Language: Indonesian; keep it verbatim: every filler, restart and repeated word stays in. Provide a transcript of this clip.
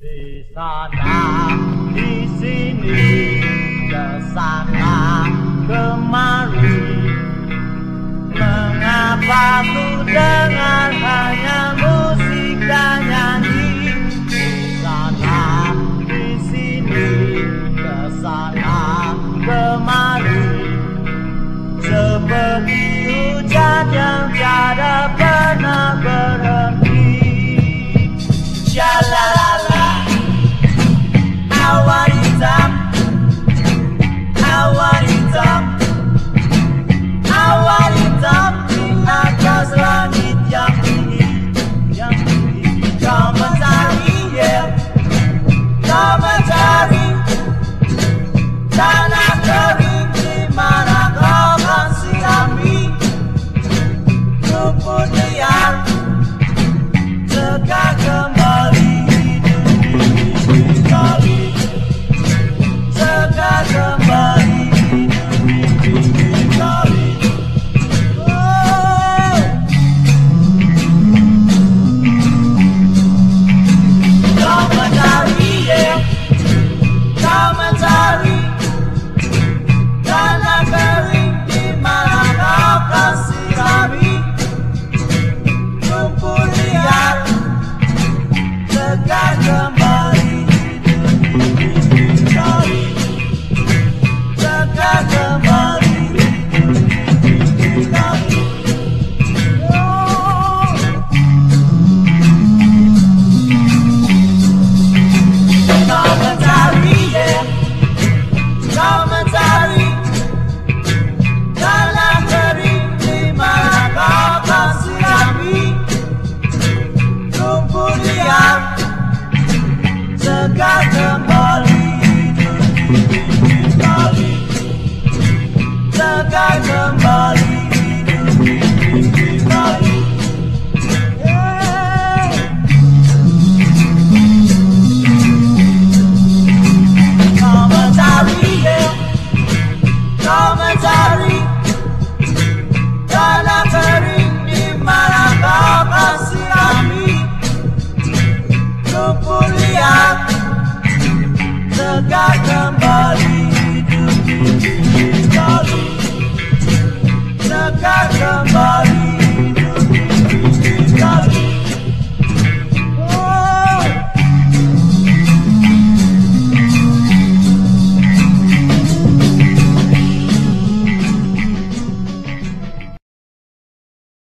Di sana, di sini, ke sana, kemari. Mengapa ku dengar hanya musik dan nyanyi? Di sana, di sini, ke sana, kemari. Seperti hujan yang tiada pernah berhenti. Shalalala, awan hitam, awan hitam, awan hitam di atas langit yang tinggi, yang tinggi. Kau mencari, yeah, kau mencari tanah kering di mana kau kan sirami. Rumput liar tegak kembali hidup ini kali, tegak kembali hidup ini kali. Oh. Kau mencari, yeah, kau mencari tanah kering di mana kau kan sirami. Rumput liar tegak kembali hidup ini kali, tegak kembali hidup ini kali. Oh. Kau mencari, yeah, kau mencari tanah kering di mana kau kan sirami. Rumput liar tegak kembali hidup ini kali, tegak kembali.